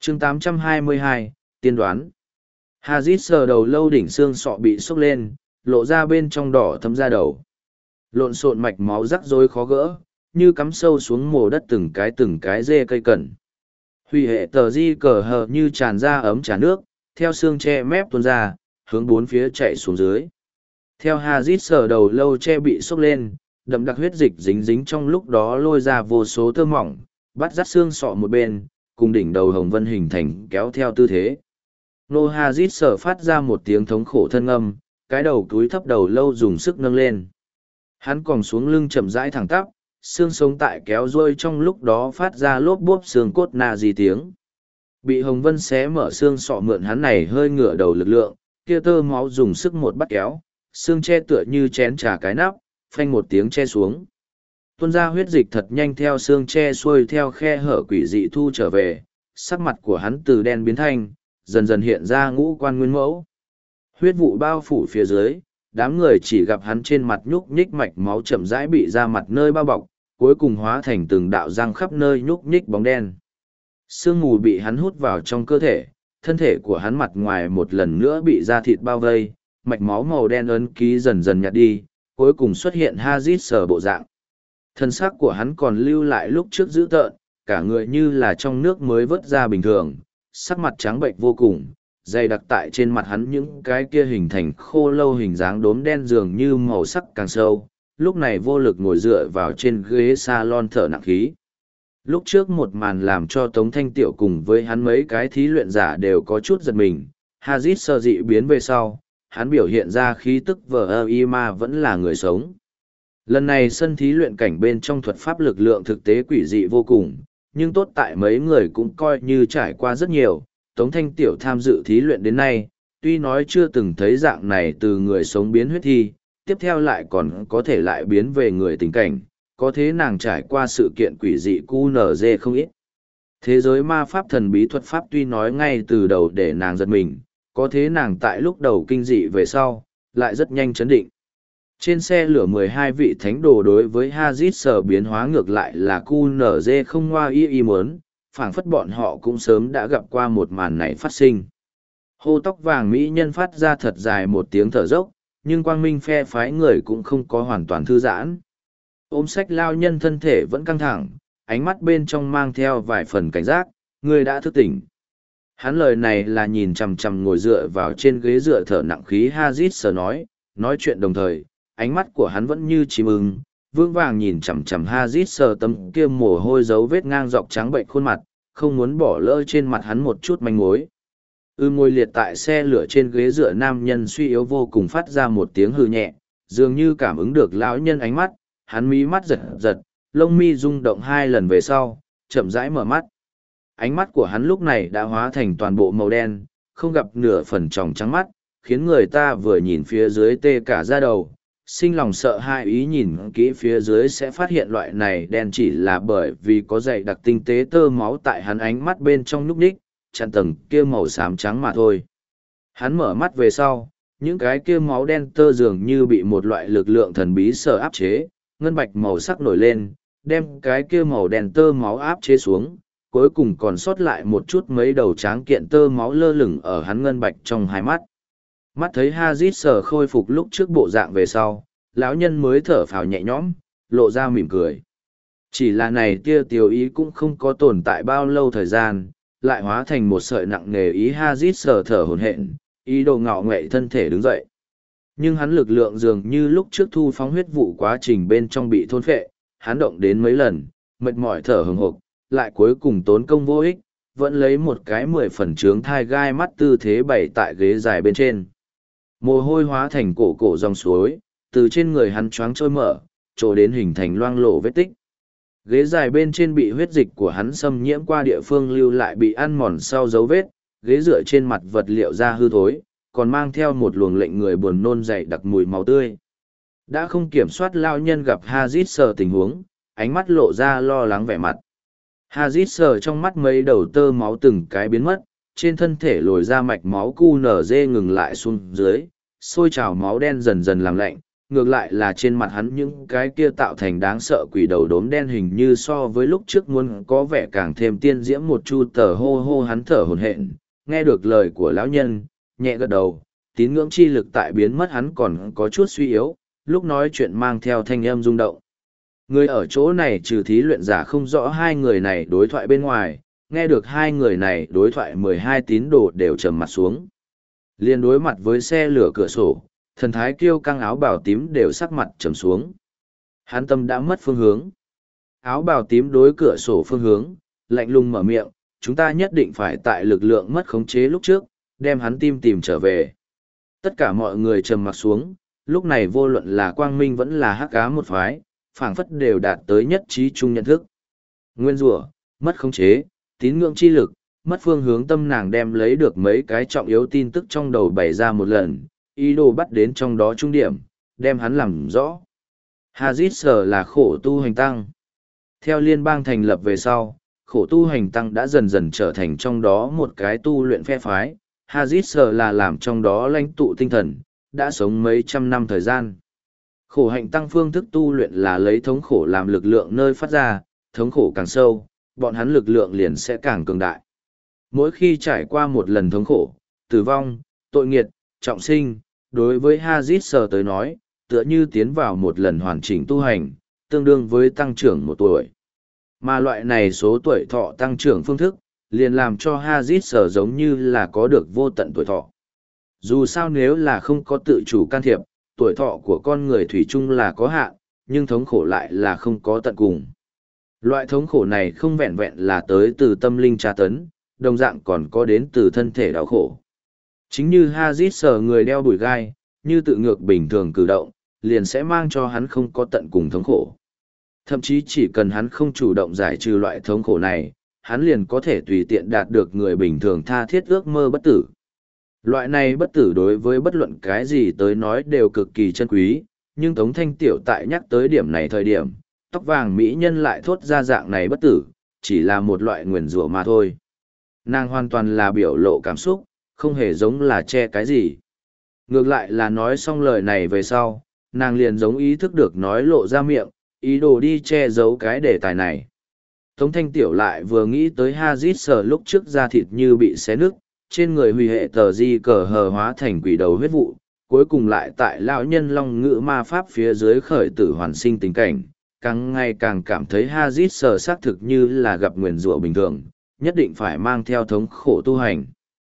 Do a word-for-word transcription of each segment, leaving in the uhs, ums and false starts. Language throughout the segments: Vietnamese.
chương tám trăm hai mươi hai, tiên đoán. Hazit sờ đầu lâu đỉnh xương sọ bị sốc lên, lộ ra bên trong đỏ thấm ra đầu. Lộn xộn mạch máu rắc rối khó gỡ, như cắm sâu xuống mồ đất từng cái từng cái dê cây cẩn. Hủy hệ tờ di cờ hờ như tràn ra ấm trà nước, theo xương che mép tuôn ra, hướng bốn phía chạy xuống dưới. Theo Hazit sờ đầu lâu che bị sốc lên, đậm đặc huyết dịch dính dính trong lúc đó lôi ra vô số tơ mỏng, bắt dắt xương sọ một bên, cùng đỉnh đầu hồng vân hình thành kéo theo tư thế. Nô Hazit sờ phát ra một tiếng thống khổ thân âm, cái đầu túi thấp đầu lâu dùng sức nâng lên. Hắn còng xuống lưng chậm rãi thẳng tắp, xương sống tại kéo ruôi trong lúc đó phát ra lốp bốp xương cốt nà gì tiếng. Bị hồng vân xé mở xương sọ mượn hắn này hơi ngửa đầu lực lượng, kia tơ máu dùng sức một bắt kéo, xương che tựa như chén trà cái nắp, phanh một tiếng che xuống. Tuôn ra huyết dịch thật nhanh theo xương che xuôi theo khe hở quỷ dị thu trở về, sắc mặt của hắn từ đen biến thanh, dần dần hiện ra ngũ quan nguyên mẫu. Huyết vụ bao phủ phía dưới, đám người chỉ gặp hắn trên mặt nhúc nhích mạch máu chậm rãi bị ra mặt nơi bao bọc, cuối cùng hóa thành từng đạo răng khắp nơi nhúc nhích bóng đen. Sương mù bị hắn hút vào trong cơ thể, thân thể của hắn mặt ngoài một lần nữa bị da thịt bao vây, mạch máu màu đen ấn ký dần dần nhạt đi, cuối cùng xuất hiện Hazit sờ bộ dạng. Thân xác của hắn còn lưu lại lúc trước dữ tợn, cả người như là trong nước mới vớt ra bình thường, sắc mặt trắng bệnh vô cùng, dày đặc tại trên mặt hắn những cái kia hình thành khô lâu hình dáng đốm đen dường như màu sắc càng sâu, lúc này vô lực ngồi dựa vào trên ghế salon thở nặng khí. Lúc trước một màn làm cho Tống Thanh Tiểu cùng với hắn mấy cái thí luyện giả đều có chút giật mình, Hazit sờ dị biến về sau, hắn biểu hiện ra khí tức vờ ơ y ma vẫn là người sống. Lần này sân thí luyện cảnh bên trong thuật pháp lực lượng thực tế quỷ dị vô cùng, nhưng tốt tại mấy người cũng coi như trải qua rất nhiều. Tống Thanh Tiểu tham dự thí luyện đến nay, tuy nói chưa từng thấy dạng này từ người sống biến huyết thi, tiếp theo lại còn có thể lại biến về người tình cảnh, có thế nàng trải qua sự kiện quỷ dị cu nở dê không ít. Thế giới ma pháp thần bí thuật pháp tuy nói ngay từ đầu để nàng giật mình, có thế nàng tại lúc đầu kinh dị về sau, lại rất nhanh chấn định. Trên xe lửa mười hai vị thánh đồ đối với Hazit sờ biến hóa ngược lại là cu nở dê không ngoa y y muốn, phảng phất bọn họ cũng sớm đã gặp qua một màn này phát sinh. Hô tóc vàng mỹ nhân phát ra thật dài một tiếng thở dốc, nhưng quang minh phe phái người cũng không có hoàn toàn thư giãn. Ôm sách lao nhân thân thể vẫn căng thẳng, ánh mắt bên trong mang theo vài phần cảnh giác, người đã thức tỉnh. Hắn lời này là nhìn chằm chằm ngồi dựa vào trên ghế dựa thở nặng khí Hazit sờ nói, nói chuyện đồng thời, ánh mắt của hắn vẫn như chim ưng, vương vàng nhìn chằm chằm Hazit sờ tấm kia mồ hôi dấu vết ngang dọc trắng bệnh khuôn mặt, không muốn bỏ lỡ trên mặt hắn một chút manh mối. Ư ngồi liệt tại xe lửa trên ghế dựa nam nhân suy yếu vô cùng phát ra một tiếng hư nhẹ, dường như cảm ứng được lão nhân ánh mắt, hắn mí mắt giật giật, lông mi rung động hai lần về sau, chậm rãi mở mắt. Ánh mắt của hắn lúc này đã hóa thành toàn bộ màu đen, không gặp nửa phần tròng trắng mắt, khiến người ta vừa nhìn phía dưới tê cả da đầu, sinh lòng sợ hai ý nhìn kỹ phía dưới sẽ phát hiện loại này đen chỉ là bởi vì có dày đặc tinh tế tơ máu tại hắn ánh mắt bên trong núp ních, chặn tầng kia màu xám trắng mà thôi. Hắn mở mắt về sau, những cái kia máu đen tơ dường như bị một loại lực lượng thần bí sở áp chế, ngân bạch màu sắc nổi lên, đem cái kia màu đen tơ máu áp chế xuống, cuối cùng còn sót lại một chút mấy đầu tráng kiện tơ máu lơ lửng ở hắn ngân bạch trong hai mắt. Mắt thấy Hazit sờ khôi phục lúc trước bộ dạng về sau, lão nhân mới thở phào nhẹ nhõm, lộ ra mỉm cười. Chỉ là này tia tiêu ý cũng không có tồn tại bao lâu thời gian, lại hóa thành một sợi nặng nề ý Hazit sờ thở hổn hển, ý đồ ngạo nghệ thân thể đứng dậy. Nhưng hắn lực lượng dường như lúc trước thu phóng huyết vụ quá trình bên trong bị thôn phệ, hắn động đến mấy lần, mệt mỏi thở hừng hực, lại cuối cùng tốn công vô ích, vẫn lấy một cái mười phần trướng thai gai mắt tư thế bày tại ghế dài bên trên. Mồ hôi hóa thành cổ cổ dòng suối, từ trên người hắn choáng trôi mở, trổ đến hình thành loang lổ vết tích. Ghế dài bên trên bị huyết dịch của hắn xâm nhiễm qua địa phương lưu lại bị ăn mòn sau dấu vết, ghế dựa trên mặt vật liệu da hư thối, còn mang theo một luồng lệnh người buồn nôn dày đặc mùi máu tươi. Đã không kiểm soát lao nhân gặp Hazit sờ tình huống, ánh mắt lộ ra lo lắng vẻ mặt. Hazit sờ trong mắt mấy đầu tơ máu từng cái biến mất, trên thân thể lồi ra mạch máu cu nở dê ngừng lại xuống dưới, sôi trào máu đen dần dần làm lạnh, ngược lại là trên mặt hắn những cái kia tạo thành đáng sợ quỷ đầu đốm đen hình như so với lúc trước muốn có vẻ càng thêm tiên diễm một chu tờ hô hô hắn thở hổn hển, nghe được lời của lão nhân, nhẹ gật đầu, tín ngưỡng chi lực tại biến mất hắn còn có chút suy yếu, lúc nói chuyện mang theo thanh âm rung động. Người ở chỗ này trừ thí luyện giả không rõ hai người này đối thoại bên ngoài, nghe được hai người này đối thoại mười hai tín đồ đều trầm mặt xuống. Liên đối mặt với xe lửa cửa sổ, thần thái kiêu căng áo bào tím đều sắc mặt trầm xuống. Hắn tâm đã mất phương hướng. Áo bào tím đối cửa sổ phương hướng, lạnh lùng mở miệng, chúng ta nhất định phải tại lực lượng mất khống chế lúc trước, đem hắn tim tìm trở về. Tất cả mọi người trầm mặt xuống, lúc này vô luận là quang minh vẫn là hắc ám một phái, phảng phất đều đạt tới nhất trí chung nhận thức. Nguyên rủa, mất khống chế, tín ngưỡng chi lực, mất phương hướng tâm nàng đem lấy được mấy cái trọng yếu tin tức trong đầu bày ra một lần, ý đồ bắt đến trong đó trung điểm, đem hắn làm rõ. Hazit Sở là khổ tu hành tăng. Theo liên bang thành lập về sau, khổ tu hành tăng đã dần dần trở thành trong đó một cái tu luyện phe phái. Hazit Sở là làm trong đó lãnh tụ tinh thần, đã sống mấy trăm năm thời gian. Khổ hạnh tăng phương thức tu luyện là lấy thống khổ làm lực lượng nơi phát ra, thống khổ càng sâu, bọn hắn lực lượng liền sẽ càng cường đại. Mỗi khi trải qua một lần thống khổ, tử vong, tội nghiệt, trọng sinh, đối với Hazit Sở tới nói, tựa như tiến vào một lần hoàn chỉnh tu hành, tương đương với tăng trưởng một tuổi. Mà loại này số tuổi thọ tăng trưởng phương thức, liền làm cho Hazit Sở giống như là có được vô tận tuổi thọ. Dù sao nếu là không có tự chủ can thiệp, tuổi thọ của con người thủy chung là có hạn, nhưng thống khổ lại là không có tận cùng. Loại thống khổ này không vẹn vẹn là tới từ tâm linh tra tấn, đồng dạng còn có đến từ thân thể đau khổ. Chính như Hazit Sở người đeo bùi gai, như tự ngược bình thường cử động, liền sẽ mang cho hắn không có tận cùng thống khổ. Thậm chí chỉ cần hắn không chủ động giải trừ loại thống khổ này, hắn liền có thể tùy tiện đạt được người bình thường tha thiết ước mơ bất tử. Loại này bất tử đối với bất luận cái gì tới nói đều cực kỳ chân quý, nhưng Tống Thanh Tiểu tại nhắc tới điểm này thời điểm, tóc vàng mỹ nhân lại thốt ra dạng này bất tử, chỉ là một loại nguyền rủa mà thôi. Nàng hoàn toàn là biểu lộ cảm xúc, không hề giống là che cái gì. Ngược lại là nói xong lời này về sau, nàng liền giống ý thức được nói lộ ra miệng, ý đồ đi che giấu cái đề tài này. Tống Thanh Tiểu lại vừa nghĩ tới Hazit Sở lúc trước da thịt như bị xé nứt, trên người huy hệ tờ di cờ hờ hóa thành quỷ đầu huyết vụ, cuối cùng lại tại lão nhân long ngữ ma pháp phía dưới khởi tử hoàn sinh tình cảnh, càng ngày càng cảm thấy Hazit Sở xác thực như là gặp nguyền rủa bình thường, nhất định phải mang theo thống khổ tu hành.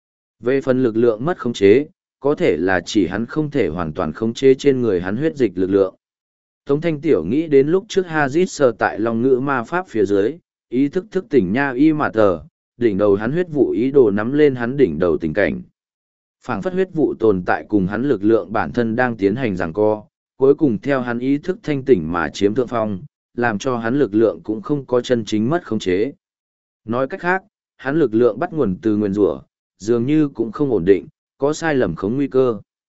Về phần lực lượng mất khống chế, có thể là chỉ hắn không thể hoàn toàn khống chế trên người hắn huyết dịch lực lượng. Tống Thanh Tiểu nghĩ đến lúc trước Hazit Sở tại long ngữ ma pháp phía dưới, ý thức thức tỉnh nha y mà tờ, đỉnh đầu hắn huyết vụ ý đồ nắm lên hắn đỉnh đầu tình cảnh. Phảng phất huyết vụ tồn tại cùng hắn lực lượng bản thân đang tiến hành giằng co, cuối cùng theo hắn ý thức thanh tỉnh mà chiếm thượng phong, làm cho hắn lực lượng cũng không có chân chính mất khống chế. Nói cách khác, hắn lực lượng bắt nguồn từ nguyên rủa, dường như cũng không ổn định, có sai lầm khống nguy cơ.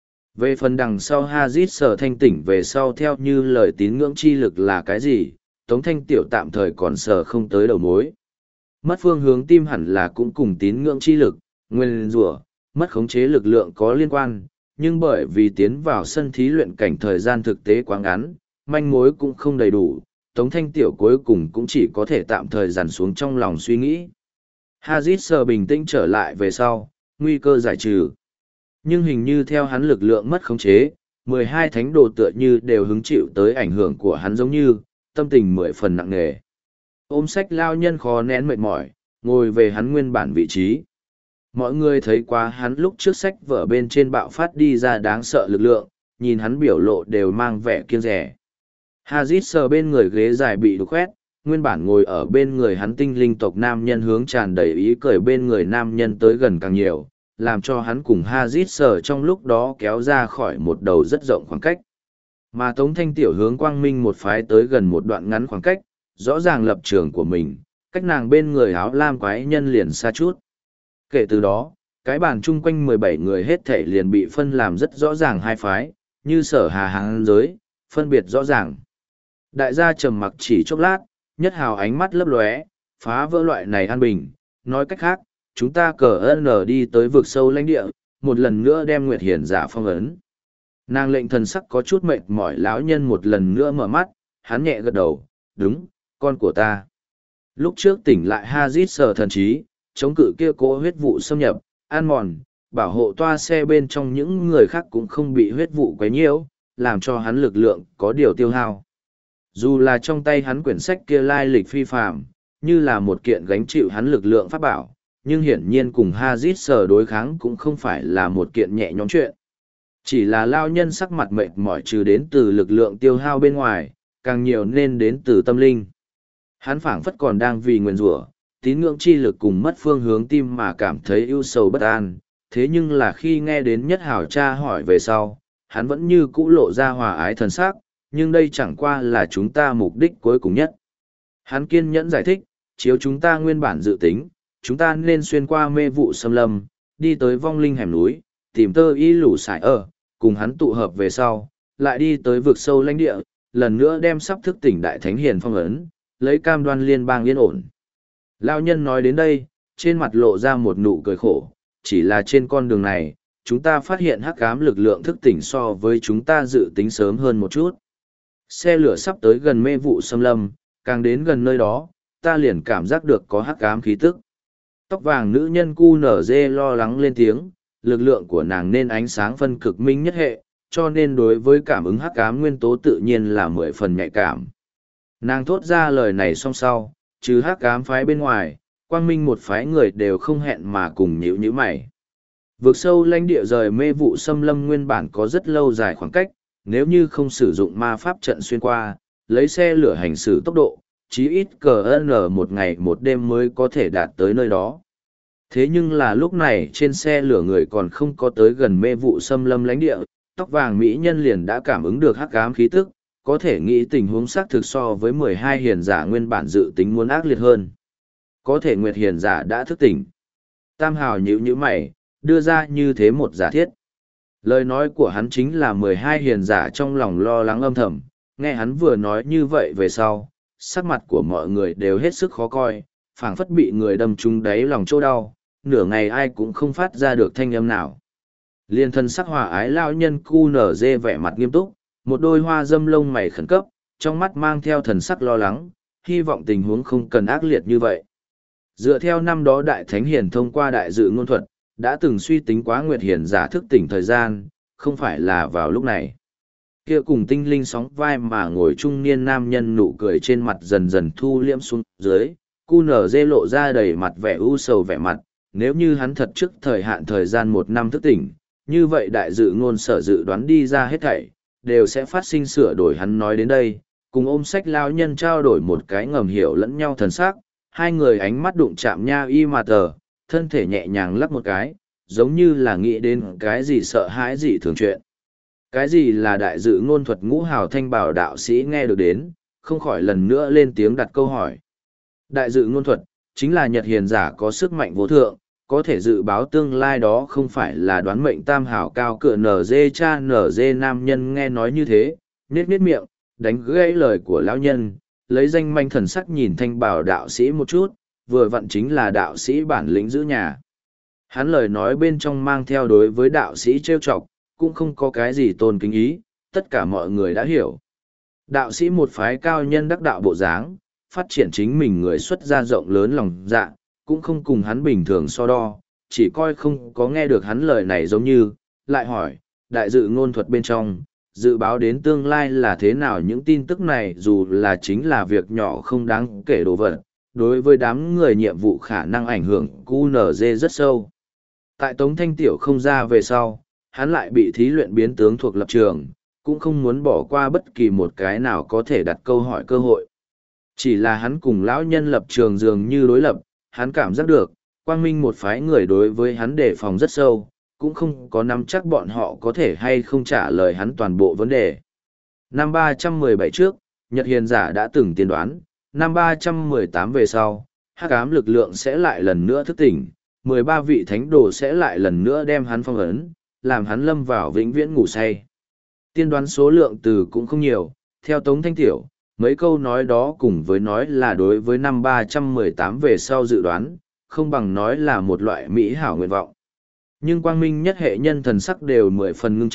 Về phần đằng sau Hazit Sở thanh tỉnh về sau theo như lời tín ngưỡng chi lực là cái gì, Tống Thanh Tiểu tạm thời còn sờ không tới đầu mối. Mất phương hướng tim hẳn là cũng cùng tín ngưỡng chi lực, nguyên rủa, mất khống chế lực lượng có liên quan, nhưng bởi vì tiến vào sân thí luyện cảnh thời gian thực tế quá ngắn, manh mối cũng không đầy đủ, Tống Thanh Tiểu cuối cùng cũng chỉ có thể tạm thời dằn xuống trong lòng suy nghĩ. Hazit Sở bình tĩnh trở lại về sau, nguy cơ giải trừ. Nhưng hình như theo hắn lực lượng mất khống chế, mười hai thánh đồ tựa như đều hứng chịu tới ảnh hưởng của hắn giống như, tâm tình mười phần nặng nề. Ôm sách lao nhân khó nén mệt mỏi, ngồi về hắn nguyên bản vị trí. Mọi người thấy qua hắn lúc trước sách vở bên trên bạo phát đi ra đáng sợ lực lượng, nhìn hắn biểu lộ đều mang vẻ kiêng rẻ. Hazit Sở bên người ghế dài bị đục khoét, nguyên bản ngồi ở bên người hắn tinh linh tộc nam nhân hướng tràn đầy ý cười bên người nam nhân tới gần càng nhiều, làm cho hắn cùng Hazit Sở trong lúc đó kéo ra khỏi một đầu rất rộng khoảng cách. Mà Tống Thanh Tiểu hướng quang minh một phái tới gần một đoạn ngắn khoảng cách, rõ ràng lập trường của mình, cách nàng bên người áo lam quái nhân liền xa chút. Kể từ đó, cái bàn chung quanh mười bảy người hết thể liền bị phân làm rất rõ ràng hai phái, như sở hà hàng giới, phân biệt rõ ràng. Đại gia trầm mặc chỉ chốc lát, nhất hào ánh mắt lấp lóe, phá vỡ loại này an bình, nói cách khác, chúng ta cờ ơn đi tới vực sâu lãnh địa, một lần nữa đem Nguyệt Hiển giả phong ấn. Nàng lệnh thần sắc có chút mệt mỏi lão nhân một lần nữa mở mắt, hắn nhẹ gật đầu, đúng, con của ta. Lúc trước tỉnh lại Hazit sờ thần trí, chống cự kia cố huyết vụ xâm nhập, ăn mòn, bảo hộ toa xe bên trong những người khác cũng không bị huyết vụ quấy nhiễu, làm cho hắn lực lượng có điều tiêu hao. Dù là trong tay hắn quyển sách kia lai lịch phi phạm, như là một kiện gánh chịu hắn lực lượng pháp bảo, nhưng hiển nhiên cùng Hazit sờ đối kháng cũng không phải là một kiện nhẹ nhõm chuyện. Chỉ là lao nhân sắc mặt mệt mỏi trừ đến từ lực lượng tiêu hao bên ngoài, càng nhiều nên đến từ tâm linh. Hắn phảng phất còn đang vì nguyền rủa, tín ngưỡng chi lực cùng mất phương hướng tim mà cảm thấy ưu sầu bất an, thế nhưng là khi nghe đến nhất hảo cha hỏi về sau, hắn vẫn như cũ lộ ra hòa ái thần sắc, nhưng đây chẳng qua là chúng ta mục đích cuối cùng nhất. Hắn kiên nhẫn giải thích, chiếu chúng ta nguyên bản dự tính, chúng ta nên xuyên qua mê vụ xâm lâm, đi tới vong linh hẻm núi, tìm tơ y lũ sải ở, cùng hắn tụ hợp về sau, lại đi tới vực sâu lãnh địa, lần nữa đem sắp thức tỉnh đại thánh hiền phong ấn, lấy cam đoan liên bang yên ổn. Lao nhân nói đến đây, trên mặt lộ ra một nụ cười khổ, chỉ là trên con đường này, chúng ta phát hiện hắc ám lực lượng thức tỉnh so với chúng ta dự tính sớm hơn một chút. Xe lửa sắp tới gần mê vụ xâm lâm, càng đến gần nơi đó, ta liền cảm giác được có hắc ám khí tức. Tóc vàng nữ nhân cu nở dê lo lắng lên tiếng, lực lượng của nàng nên ánh sáng phân cực minh nhất hệ, cho nên đối với cảm ứng hắc ám nguyên tố tự nhiên là mười phần nhạy cảm. Nàng thốt ra lời này song sau, trừ hắc ám phái bên ngoài, quang minh một phái người đều không hẹn mà cùng nhíu nhíu mày. Vực sâu lãnh địa rời mê vụ xâm lâm nguyên bản có rất lâu dài khoảng cách, nếu như không sử dụng ma pháp trận xuyên qua, lấy xe lửa hành xử tốc độ, chí ít cờ n một ngày một đêm mới có thể đạt tới nơi đó. Thế nhưng là lúc này trên xe lửa người còn không có tới gần mê vụ xâm lâm lãnh địa, tóc vàng mỹ nhân liền đã cảm ứng được hắc ám khí tức, có thể nghĩ tình huống xác thực so với mười hai hiền giả nguyên bản dự tính muốn ác liệt hơn. Có thể nguyệt hiền giả đã thức tỉnh. Tam hào nhíu nhíu mày, đưa ra như thế một giả thiết. Lời nói của hắn chính là mười hai hiền giả trong lòng lo lắng âm thầm, nghe hắn vừa nói như vậy về sau, sắc mặt của mọi người đều hết sức khó coi, phảng phất bị người đâm trúng đáy lòng chỗ đau, nửa ngày ai cũng không phát ra được thanh âm nào. Liên thân sắc hòa ái lao nhân cu nở dê vẻ mặt nghiêm túc, một đôi hoa dâm lông mày khẩn cấp, trong mắt mang theo thần sắc lo lắng, hy vọng tình huống không cần ác liệt như vậy. Dựa theo năm đó Đại Thánh Hiền thông qua đại dự ngôn thuật, đã từng suy tính quá nguyệt hiền giả thức tỉnh thời gian, không phải là vào lúc này. Kia cùng tinh linh sóng vai mà ngồi trung niên nam nhân nụ cười trên mặt dần dần thu liễm xuống dưới, cu nở dê lộ ra đầy mặt vẻ u sầu vẻ mặt, nếu như hắn thật trước thời hạn thời gian một năm thức tỉnh, như vậy đại dự ngôn sở dự đoán đi ra hết thảy, đều sẽ phát sinh sửa đổi. Hắn nói đến đây, cùng ôm sách lao nhân trao đổi một cái ngầm hiểu lẫn nhau thần sắc, hai người ánh mắt đụng chạm nha y mà tờ, thân thể nhẹ nhàng lắc một cái, giống như là nghĩ đến cái gì sợ hãi gì thường chuyện. Cái gì là đại dự ngôn thuật ngũ hào thanh bảo đạo sĩ nghe được đến, không khỏi lần nữa lên tiếng đặt câu hỏi. Đại dự ngôn thuật, chính là nhật hiền giả có sức mạnh vô thượng, có thể dự báo tương lai đó không phải là đoán mệnh tam hảo cao cựa nở dê cha nở dê nam nhân nghe nói như thế, nết nết miệng, đánh gãy lời của lão nhân, lấy danh manh thần sắc nhìn thanh bảo đạo sĩ một chút, vừa vặn chính là đạo sĩ bản lĩnh giữ nhà. Hắn lời nói bên trong mang theo đối với đạo sĩ trêu chọc, cũng không có cái gì tôn kính ý, tất cả mọi người đã hiểu. Đạo sĩ một phái cao nhân đắc đạo bộ dáng, phát triển chính mình người xuất gia rộng lớn lòng dạ, cũng không cùng hắn bình thường so đo, chỉ coi không có nghe được hắn lời này giống như, lại hỏi, đại dự ngôn thuật bên trong, dự báo đến tương lai là thế nào những tin tức này dù là chính là việc nhỏ không đáng kể đồ vật, đối với đám người nhiệm vụ khả năng ảnh hưởng cu nở dê rất sâu. Tại Tống Thanh Tiểu không ra về sau, hắn lại bị thí luyện biến tướng thuộc lập trường, cũng không muốn bỏ qua bất kỳ một cái nào có thể đặt câu hỏi cơ hội. Chỉ là hắn cùng lão nhân lập trường dường như đối lập, hắn cảm giác được, quang minh một phái người đối với hắn đề phòng rất sâu, cũng không có nắm chắc bọn họ có thể hay không trả lời hắn toàn bộ vấn đề. Năm ba trăm mười bảy trước, Nhật Hiền giả đã từng tiên đoán, năm ba trăm mười tám về sau, hắc ám lực lượng sẽ lại lần nữa thức tỉnh, mười ba vị thánh đồ sẽ lại lần nữa đem hắn phong ấn, làm hắn lâm vào vĩnh viễn ngủ say. Tiên đoán số lượng từ cũng không nhiều, theo Tống Thanh Tiểu, mấy câu nói đó cùng với nói là đối với năm ba trăm mười tám về sau dự đoán, không bằng nói là một loại mỹ hảo nguyện vọng. Nhưng quang minh nhất hệ nhân thần sắc đều mười phần ngưng trọng,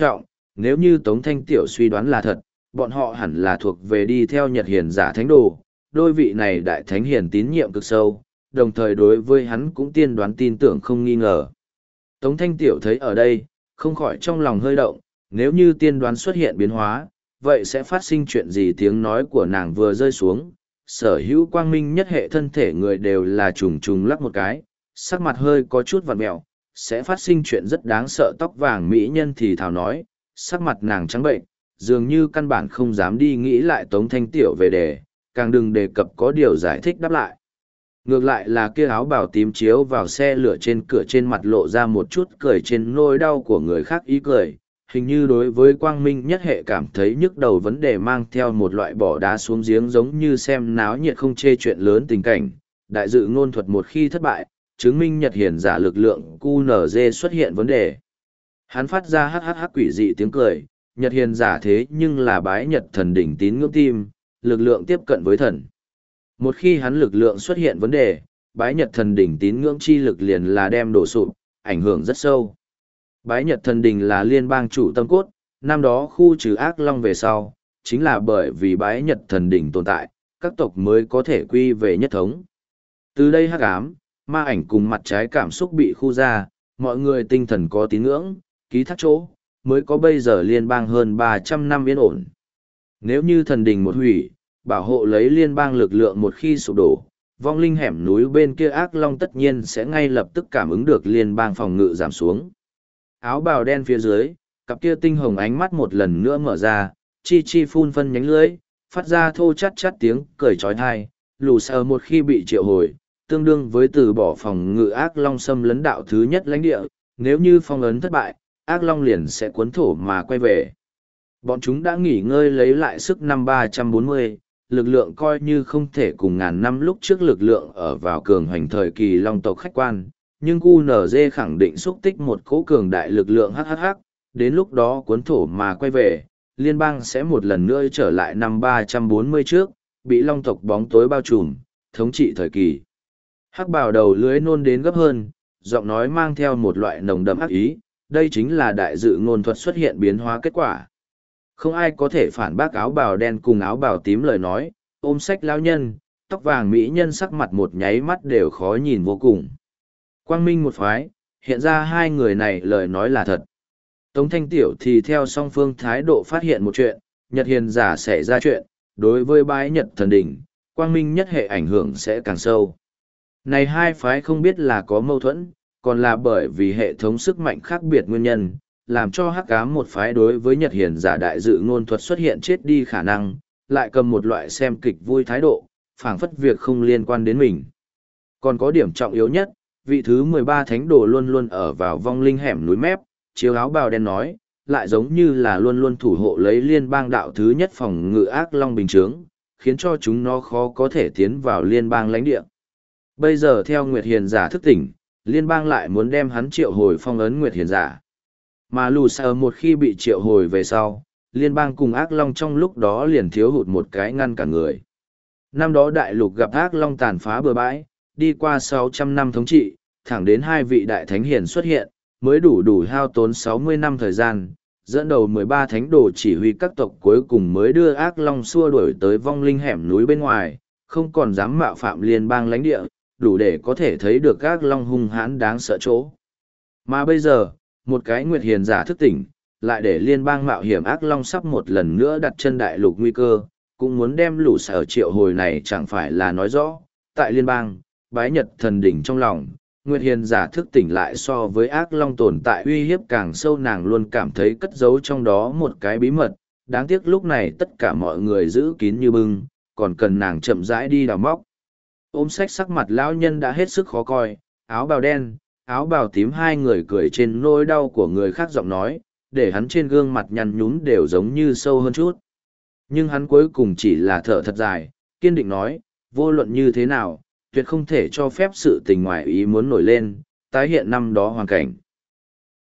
nếu như Tống Thanh Tiểu suy đoán là thật, bọn họ hẳn là thuộc về đi theo Nhật Hiền giả thánh đồ, đôi vị này đại thánh hiền tín nhiệm cực sâu, đồng thời đối với hắn cũng tiên đoán tin tưởng không nghi ngờ. Tống Thanh Tiểu thấy ở đây, không khỏi trong lòng hơi động, nếu như tiên đoán xuất hiện biến hóa, vậy sẽ phát sinh chuyện gì? Tiếng nói của nàng vừa rơi xuống, sở hữu quang minh nhất hệ thân thể người đều là trùng trùng lắc một cái, sắc mặt hơi có chút vặn mẹo, sẽ phát sinh chuyện rất đáng sợ. Tóc vàng mỹ nhân thì thào nói, sắc mặt nàng trắng bệnh, dường như căn bản không dám đi nghĩ lại Tống Thanh Tiểu về đề, càng đừng đề cập có điều giải thích đáp lại. Ngược lại là kia áo bào tím chiếu vào xe lửa trên cửa, trên mặt lộ ra một chút cười trên nỗi đau của người khác ý cười, hình như đối với quang minh nhất hệ cảm thấy nhức đầu vấn đề, mang theo một loại bỏ đá xuống giếng giống như xem náo nhiệt không chê chuyện lớn tình cảnh. Đại dự ngôn thuật một khi thất bại, chứng minh Nhật Hiền giả lực lượng quy en giê xuất hiện vấn đề. Hắn phát ra hắc hắc hắc quỷ dị tiếng cười, Nhật Hiền giả thế nhưng là bái Nhật thần đỉnh tín ngưỡng tim, lực lượng tiếp cận với thần. Một khi hắn lực lượng xuất hiện vấn đề, bái Nhật thần đỉnh tín ngưỡng chi lực liền là đem đổ sụp, ảnh hưởng rất sâu. Bái Nhật thần đỉnh là liên bang chủ tâm cốt, năm đó khu trừ ác long về sau, chính là bởi vì bái Nhật thần đỉnh tồn tại, các tộc mới có thể quy về nhất thống. Từ đây hắc ám, ma ảnh cùng mặt trái cảm xúc bị khu ra, mọi người tinh thần có tín ngưỡng, ký thác chỗ, mới có bây giờ liên bang hơn ba trăm năm yên ổn. Nếu như thần đỉnh một hủy, bảo hộ lấy liên bang lực lượng một khi sụp đổ, vong linh hẻm núi bên kia ác long tất nhiên sẽ ngay lập tức cảm ứng được liên bang phòng ngự giảm xuống. Áo bào đen phía dưới, cặp kia tinh hồng ánh mắt một lần nữa mở ra, chi chi phun phân nhánh lưới, phát ra thô chát chát tiếng cười trói thai, lù sờ một khi bị triệu hồi, tương đương với từ bỏ phòng ngự ác long xâm lấn đạo thứ nhất lãnh địa, nếu như phong ấn thất bại, ác long liền sẽ cuốn thổ mà quay về. Bọn chúng đã nghỉ ngơi lấy lại sức năm ba trăm bốn mươi, lực lượng coi như không thể cùng ngàn năm lúc trước lực lượng ở vào cường hoành thời kỳ long tộc khách quan, nhưng quy en giê khẳng định xúc tích một cỗ cường đại lực lượng hắc hắc hắc, đến lúc đó cuốn thổ mà quay về, liên bang sẽ một lần nữa trở lại năm ba trăm bốn mươi trước, bị long tộc bóng tối bao trùm, thống trị thời kỳ. Hắc bào đầu lưới nôn đến gấp hơn, giọng nói mang theo một loại nồng đậm ác ý, đây chính là đại dự ngôn thuật xuất hiện biến hóa kết quả. Không ai có thể phản bác áo bào đen cùng áo bào tím lời nói, ôm sách lão nhân, tóc vàng mỹ nhân sắc mặt một nháy mắt đều khó nhìn vô cùng. Quang minh một phái, hiện ra hai người này lời nói là thật. Tống Thanh Tiểu thì theo song phương thái độ phát hiện một chuyện, Nhật Hiền giả xảy ra chuyện, đối với bái Nhật thần đỉnh, quang minh nhất hệ ảnh hưởng sẽ càng sâu. Này hai phái không biết là có mâu thuẫn, còn là bởi vì hệ thống sức mạnh khác biệt nguyên nhân, làm cho hắc ám một phái đối với Nhật Hiền giả đại dự ngôn thuật xuất hiện chết đi khả năng, lại cầm một loại xem kịch vui thái độ, phảng phất việc không liên quan đến mình. Còn có điểm trọng yếu nhất, vị thứ mười ba thánh đồ luôn luôn ở vào vong linh hẻm núi mép, chiếu áo bào đen nói, lại giống như là luôn luôn thủ hộ lấy liên bang đạo thứ nhất phòng ngự ác long bình chướng, khiến cho chúng nó khó có thể tiến vào liên bang lãnh địa. Bây giờ theo Nguyệt Hiền giả thức tỉnh, liên bang lại muốn đem hắn triệu hồi phong ấn Nguyệt Hiền giả. Mà lù sờ một khi bị triệu hồi về sau, liên bang cùng ác long trong lúc đó liền thiếu hụt một cái ngăn cả người. Năm đó đại lục gặp ác long tàn phá bừa bãi, đi qua sáu trăm năm thống trị, thẳng đến hai vị đại thánh hiền xuất hiện, mới đủ đủ hao tốn sáu mươi năm thời gian, dẫn đầu mười ba thánh đồ chỉ huy các tộc cuối cùng mới đưa ác long xua đuổi tới vong linh hẻm núi bên ngoài, không còn dám mạo phạm liên bang lãnh địa, đủ để có thể thấy được ác long hung hãn đáng sợ chỗ. Mà bây giờ, một cái Nguyệt Hiền giả thức tỉnh, lại để liên bang mạo hiểm ác long sắp một lần nữa đặt chân đại lục nguy cơ, cũng muốn đem lũ sở triệu hồi này chẳng phải là nói rõ, tại liên bang, bái Nhật thần đỉnh trong lòng, Nguyệt Hiền giả thức tỉnh lại so với ác long tồn tại uy hiếp càng sâu, nàng luôn cảm thấy cất giấu trong đó một cái bí mật, đáng tiếc lúc này tất cả mọi người giữ kín như bưng, còn cần nàng chậm rãi đi đào móc. Ôm sách sắc mặt lão nhân đã hết sức khó coi, áo bào đen, áo bào tím hai người cười trên nỗi đau của người khác giọng nói, để hắn trên gương mặt nhăn nhúm đều giống như sâu hơn chút. Nhưng hắn cuối cùng chỉ là thở thật dài, kiên định nói, vô luận như thế nào, tuyệt không thể cho phép sự tình ngoại ý muốn nổi lên, tái hiện năm đó hoàn cảnh.